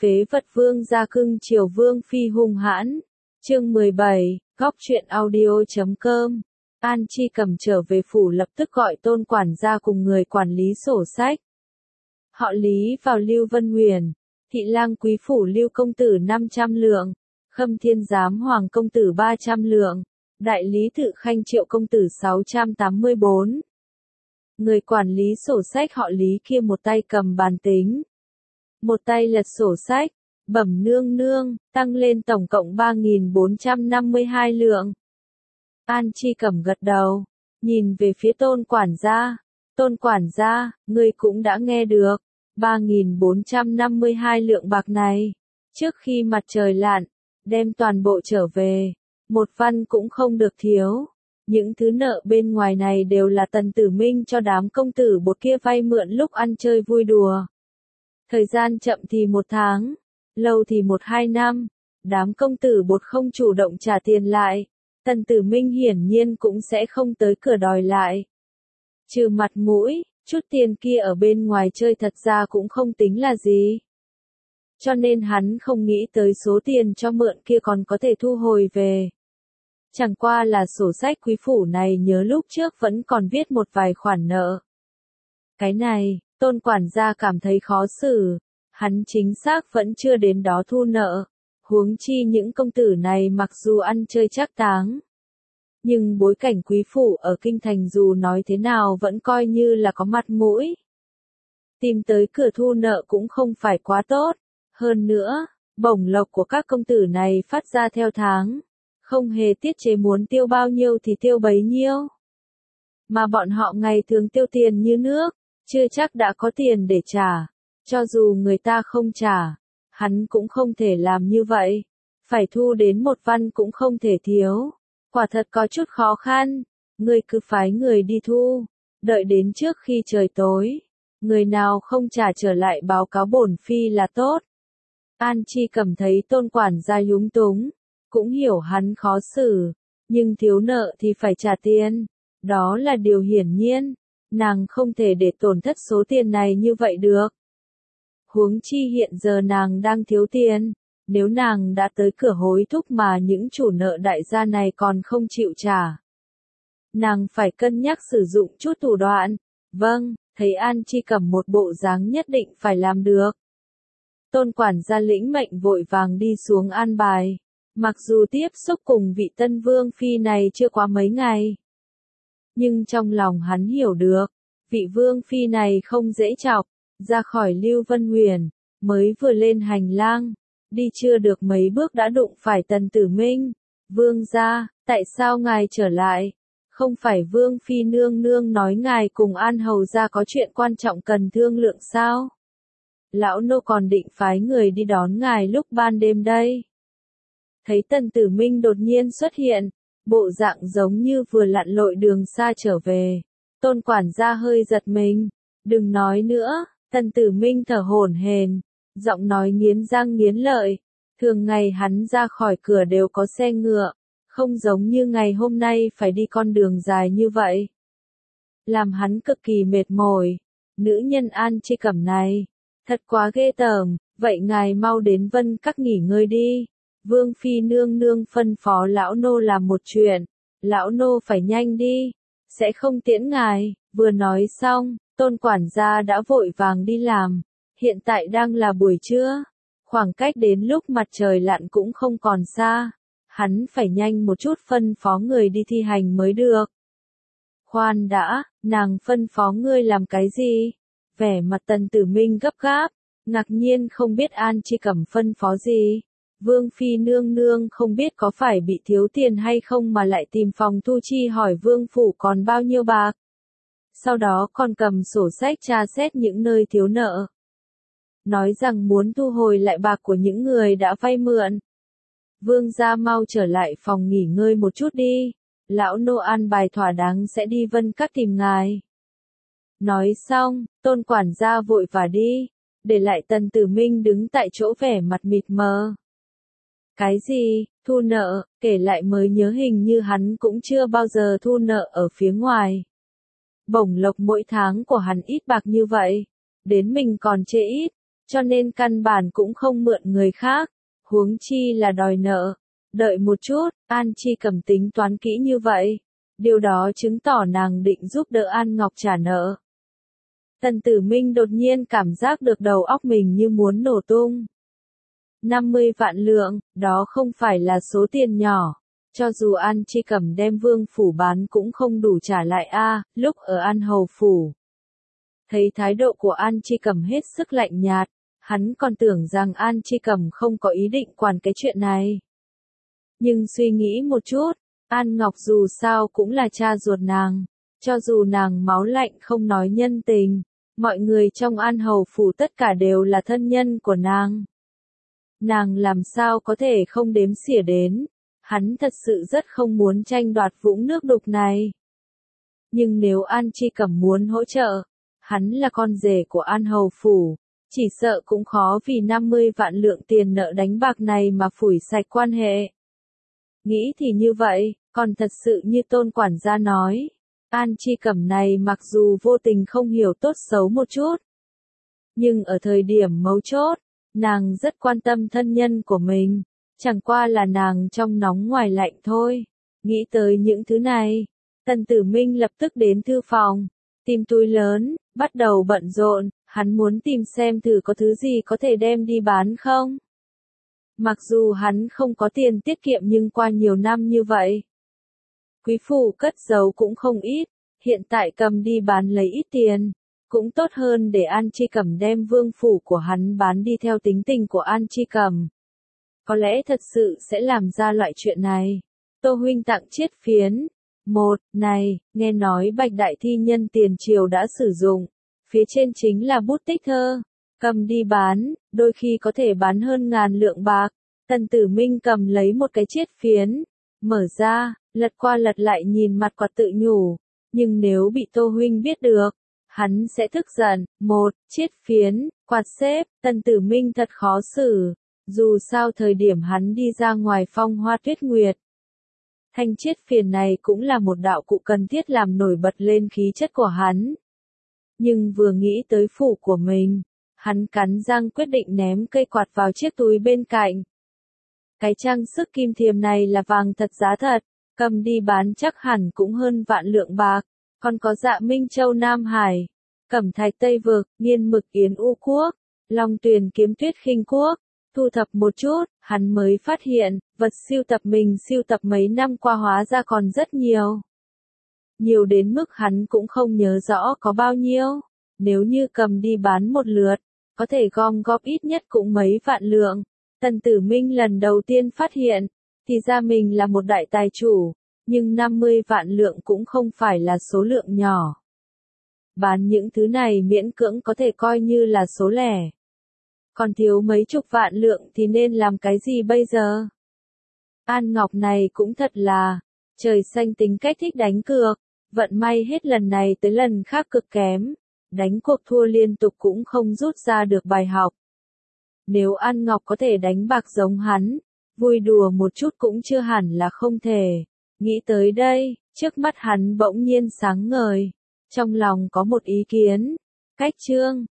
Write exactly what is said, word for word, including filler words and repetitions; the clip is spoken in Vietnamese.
phế vật vương gia cưng chiều vương phi hung hãn. Chương mười bảy, góc truyện audio chấm com. An Chi Cầm trở về phủ lập tức gọi Tôn quản gia cùng người quản lý sổ sách. Họ Lý vào Lưu Vân Huyền, thị lang quý phủ Lưu công tử năm trăm lượng, Khâm Thiên giám hoàng công tử ba trăm lượng, đại lý tự khanh Triệu công tử sáu trăm tám mươi bốn. Người quản lý sổ sách họ Lý kia một tay cầm bàn tính, một tay lật sổ sách, bẩm nương nương, tăng lên tổng cộng ba nghìn bốn trăm năm mươi hai lượng. An Chi Cầm gật đầu, nhìn về phía Tôn quản gia. Tôn quản gia, ngươi cũng đã nghe được, ba nghìn bốn trăm năm mươi hai lượng bạc này, trước khi mặt trời lặn, đem toàn bộ trở về, một văn cũng không được thiếu. Những thứ nợ bên ngoài này đều là Tần Tử Minh cho đám công tử bột kia vay mượn lúc ăn chơi vui đùa. Thời gian chậm thì một tháng, lâu thì một hai năm, đám công tử bột không chủ động trả tiền lại, Tần Tử Minh hiển nhiên cũng sẽ không tới cửa đòi lại. Trừ mặt mũi, chút tiền kia ở bên ngoài chơi thật ra cũng không tính là gì. Cho nên hắn không nghĩ tới số tiền cho mượn kia còn có thể thu hồi về. Chẳng qua là sổ sách quý phủ này nhớ lúc trước vẫn còn viết một vài khoản nợ. Cái này, Tôn quản gia cảm thấy khó xử, hắn chính xác vẫn chưa đến đó thu nợ, huống chi những công tử này mặc dù ăn chơi trác táng. Nhưng bối cảnh quý phủ ở kinh thành dù nói thế nào vẫn coi như là có mặt mũi. Tìm tới cửa thu nợ cũng không phải quá tốt, hơn nữa, bổng lộc của các công tử này phát ra theo tháng, không hề tiết chế muốn tiêu bao nhiêu thì tiêu bấy nhiêu. Mà bọn họ ngày thường tiêu tiền như nước, chưa chắc đã có tiền để trả, cho dù người ta không trả, hắn cũng không thể làm như vậy, phải thu đến một văn cũng không thể thiếu. Quả thật có chút khó khăn, ngươi cứ phái người đi thu, đợi đến trước khi trời tối, người nào không trả trở lại báo cáo bổn phi là tốt. An Chi Cầm thấy Tôn quản gia lúng túng, cũng hiểu hắn khó xử, nhưng thiếu nợ thì phải trả tiền, đó là điều hiển nhiên, nàng không thể để tổn thất số tiền này như vậy được. Huống chi hiện giờ nàng đang thiếu tiền. Nếu nàng đã tới cửa hối thúc mà những chủ nợ đại gia này còn không chịu trả, nàng phải cân nhắc sử dụng chút thủ đoạn. Vâng, thấy An Chi Cầm một bộ dáng nhất định phải làm được. Tôn quản gia lĩnh mệnh vội vàng đi xuống an bài, mặc dù tiếp xúc cùng vị tân vương phi này chưa quá mấy ngày. Nhưng trong lòng hắn hiểu được, vị vương phi này không dễ chọc, ra khỏi Lưu Vân Huyền, mới vừa lên hành lang. Đi chưa được mấy bước đã đụng phải Tần Tử Minh. Vương gia, tại sao ngài trở lại? Không phải Vương phi nương nương nói ngài cùng An hầu gia có chuyện quan trọng cần thương lượng sao? Lão nô còn định phái người đi đón ngài lúc ban đêm đây. Thấy Tần Tử Minh đột nhiên xuất hiện, bộ dạng giống như vừa lặn lội đường xa trở về. Tôn quản gia hơi giật mình. Đừng nói nữa, Tần Tử Minh thở hổn hển, giọng nói nghiến răng nghiến lợi, thường ngày hắn ra khỏi cửa đều có xe ngựa, không giống như ngày hôm nay phải đi con đường dài như vậy. Làm hắn cực kỳ mệt mỏi, nữ nhân An Chi Cẩm này, thật quá ghê tởm, vậy ngài mau đến Vân Các nghỉ ngơi đi. Vương phi nương nương phân phó lão nô làm một chuyện, lão nô phải nhanh đi, sẽ không tiễn ngài. Vừa nói xong, Tôn quản gia đã vội vàng đi làm. Hiện tại đang là buổi trưa, khoảng cách đến lúc mặt trời lặn cũng không còn xa, hắn phải nhanh một chút phân phó người đi thi hành mới được. Khoan đã, nàng phân phó ngươi làm cái gì? Vẻ mặt Tần Tử Minh gấp gáp, ngạc nhiên không biết An Chi Cẩm phân phó gì. Vương phi nương nương không biết có phải bị thiếu tiền hay không mà lại tìm phòng thu chi hỏi vương phủ còn bao nhiêu bạc. Sau đó còn cầm sổ sách tra xét những nơi thiếu nợ. Nói rằng muốn thu hồi lại bạc của những người đã vay mượn. Vương gia mau trở lại phòng nghỉ ngơi một chút đi, lão nô an bài thỏa đáng sẽ đi Vân Các tìm ngài. Nói xong, Tôn quản gia vội vã đi, để lại Tần Tử Minh đứng tại chỗ vẻ mặt mịt mờ. Cái gì, thu nợ, kể lại mới nhớ hình như hắn cũng chưa bao giờ thu nợ ở phía ngoài. Bổng lộc mỗi tháng của hắn ít bạc như vậy, đến mình còn chê ít, cho nên căn bản cũng không mượn người khác, huống chi là đòi nợ. Đợi một chút, An Chi Cầm tính toán kỹ như vậy. Điều đó chứng tỏ nàng định giúp đỡ An Ngọc trả nợ. Tần Tử Minh đột nhiên cảm giác được đầu óc mình như muốn nổ tung. năm mươi vạn lượng, đó không phải là số tiền nhỏ. Cho dù An Chi Cầm đem Vương phủ bán cũng không đủ trả lại a. Lúc ở An Hầu phủ, thấy thái độ của An Chi Cầm hết sức lạnh nhạt, hắn còn tưởng rằng An Chi Cầm không có ý định quản cái chuyện này. Nhưng suy nghĩ một chút, An Ngọc dù sao cũng là cha ruột nàng, cho dù nàng máu lạnh không nói nhân tình, mọi người trong An Hầu phủ tất cả đều là thân nhân của nàng. Nàng làm sao có thể không đếm xỉa đến, hắn thật sự rất không muốn tranh đoạt vũng nước đục này. Nhưng nếu An Chi Cầm muốn hỗ trợ, hắn là con rể của An Hầu phủ, chỉ sợ cũng khó vì năm mươi vạn lượng tiền nợ đánh bạc này mà phủi sạch quan hệ. Nghĩ thì như vậy, còn thật sự như Tôn quản gia nói, An Chi Cầm này mặc dù vô tình không hiểu tốt xấu một chút, nhưng ở thời điểm mấu chốt, nàng rất quan tâm thân nhân của mình, chẳng qua là nàng trong nóng ngoài lạnh thôi. Nghĩ tới những thứ này, Tần Tử Minh lập tức đến thư phòng, tìm túi lớn, bắt đầu bận rộn, hắn muốn tìm xem thử có thứ gì có thể đem đi bán không. Mặc dù hắn không có tiền tiết kiệm nhưng qua nhiều năm như vậy, quý phủ cất giấu cũng không ít, hiện tại cầm đi bán lấy ít tiền, cũng tốt hơn để An Chi Cầm đem vương phủ của hắn bán đi theo tính tình của An Chi Cầm. Có lẽ thật sự sẽ làm ra loại chuyện này. Tô huynh tặng chiết phiến. Một, này, nghe nói Bạch Đại Thi nhân tiền triều đã sử dụng, phía trên chính là bút tích thơ. Cầm đi bán, đôi khi có thể bán hơn ngàn lượng bạc. Tần Tử Minh cầm lấy một cái chiết phiến, mở ra, lật qua lật lại nhìn mặt quạt tự nhủ, nhưng nếu bị Tô huynh biết được, hắn sẽ tức giận. Một, chiết phiến, quạt xếp, Tần Tử Minh thật khó xử, dù sao thời điểm hắn đi ra ngoài phong hoa tuyết nguyệt, thanh chiết phiến này cũng là một đạo cụ cần thiết làm nổi bật lên khí chất của hắn. Nhưng vừa nghĩ tới phủ của mình, hắn cắn răng quyết định ném cây quạt vào chiếc túi bên cạnh. Cái trang sức kim thiềm này là vàng thật giá thật, cầm đi bán chắc hẳn cũng hơn vạn lượng bạc, còn có Dạ Minh Châu Nam Hải, Cẩm Thạch Tây Vực, Nghiên Mực Yến U Quốc, Long Tuyền Kiếm Tuyết Khinh Quốc. Thu thập một chút, hắn mới phát hiện, vật sưu tập mình sưu tập mấy năm qua hóa ra còn rất nhiều. Nhiều đến mức hắn cũng không nhớ rõ có bao nhiêu. Nếu như cầm đi bán một lượt, có thể gom góp ít nhất cũng mấy vạn lượng. Tần Tử Minh lần đầu tiên phát hiện, thì ra mình là một đại tài chủ, nhưng năm mươi vạn lượng cũng không phải là số lượng nhỏ. Bán những thứ này miễn cưỡng có thể coi như là số lẻ. Còn thiếu mấy chục vạn lượng thì nên làm cái gì bây giờ? An Ngọc này cũng thật là, trời xanh tính cách thích đánh cược, vận may hết lần này tới lần khác cực kém, đánh cuộc thua liên tục cũng không rút ra được bài học. Nếu An Ngọc có thể đánh bạc giống hắn, vui đùa một chút cũng chưa hẳn là không thể. Nghĩ tới đây, trước mắt hắn bỗng nhiên sáng ngời, trong lòng có một ý kiến. Cách chương